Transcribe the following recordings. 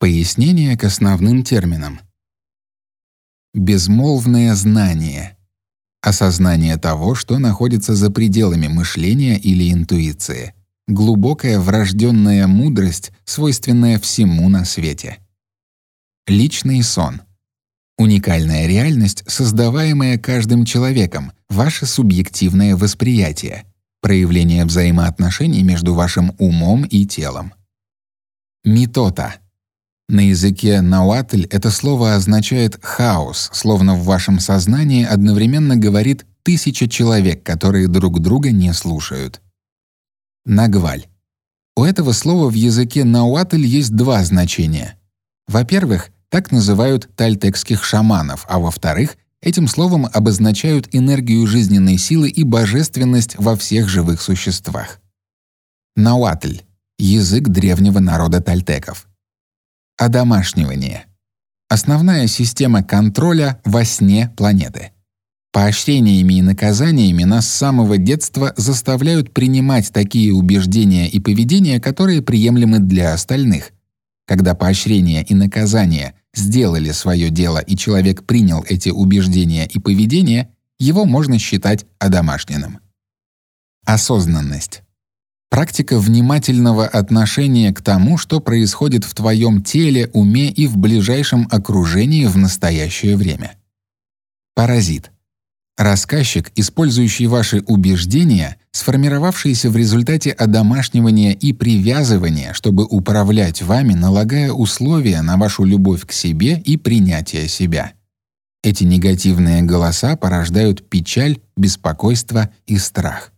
Пояснение к основным терминам. Безмолвное знание. Осознание того, что находится за пределами мышления или интуиции. Глубокая врожденная мудрость, свойственная всему на свете. Личный сон. Уникальная реальность, создаваемая каждым человеком, ваше субъективное восприятие, проявление взаимоотношений между вашим умом и телом. Митота. На языке науатль это слово означает «хаос», словно в вашем сознании одновременно говорит 1000 человек, которые друг друга не слушают. Нагваль. У этого слова в языке науатль есть два значения. Во-первых, так называют тальтекских шаманов, а во-вторых, этим словом обозначают энергию жизненной силы и божественность во всех живых существах. Науатль — язык древнего народа тальтеков. Одомашнивание. Основная система контроля во сне планеты. Поощрениями и наказаниями нас с самого детства заставляют принимать такие убеждения и поведения, которые приемлемы для остальных. Когда поощрения и наказания сделали свое дело и человек принял эти убеждения и поведения, его можно считать одомашненным. Осознанность. Практика внимательного отношения к тому, что происходит в твоем теле, уме и в ближайшем окружении в настоящее время. Паразит. Рассказчик, использующий ваши убеждения, сформировавшиеся в результате одомашнивания и привязывания, чтобы управлять вами, налагая условия на вашу любовь к себе и принятие себя. Эти негативные голоса порождают печаль, беспокойство и страх.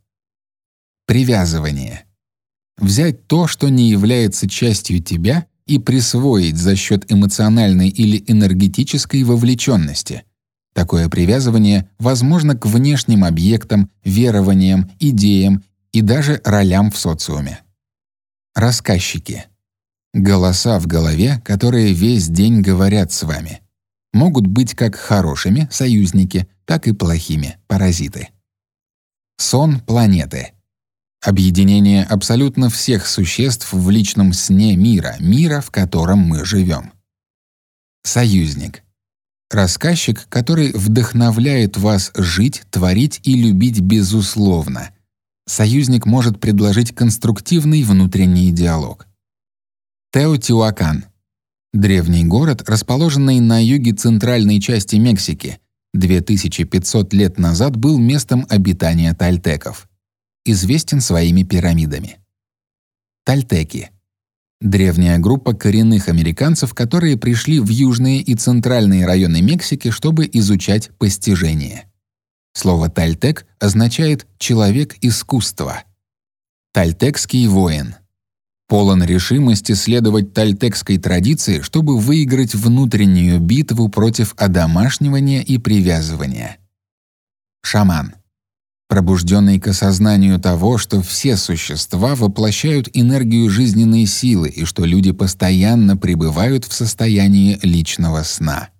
Привязывание. Взять то, что не является частью тебя, и присвоить за счет эмоциональной или энергетической вовлеченности. Такое привязывание возможно к внешним объектам, верованиям, идеям и даже ролям в социуме. Рассказчики. Голоса в голове, которые весь день говорят с вами. Могут быть как хорошими — союзники, так и плохими — паразиты. Сон планеты. Объединение абсолютно всех существ в личном сне мира, в котором мы живем. Союзник. Рассказчик, который вдохновляет вас жить, творить и любить безусловно. Союзник может предложить конструктивный внутренний диалог. Теотиуакан. Древний город, расположенный на юге центральной части Мексики, 2500 лет назад был местом обитания тальтеков. Известен своими пирамидами. Тальтеки. Древняя группа коренных американцев, которые пришли в южные и центральные районы Мексики, чтобы изучать постижение. Слово «тальтек» означает «человек искусства». Тальтекский воин. Полон решимости следовать тальтекской традиции, чтобы выиграть внутреннюю битву против одомашнивания и привязывания. Шаман. Пробужденный к осознанию того, что все существа воплощают энергию жизненной силы и что люди постоянно пребывают в состоянии личного сна.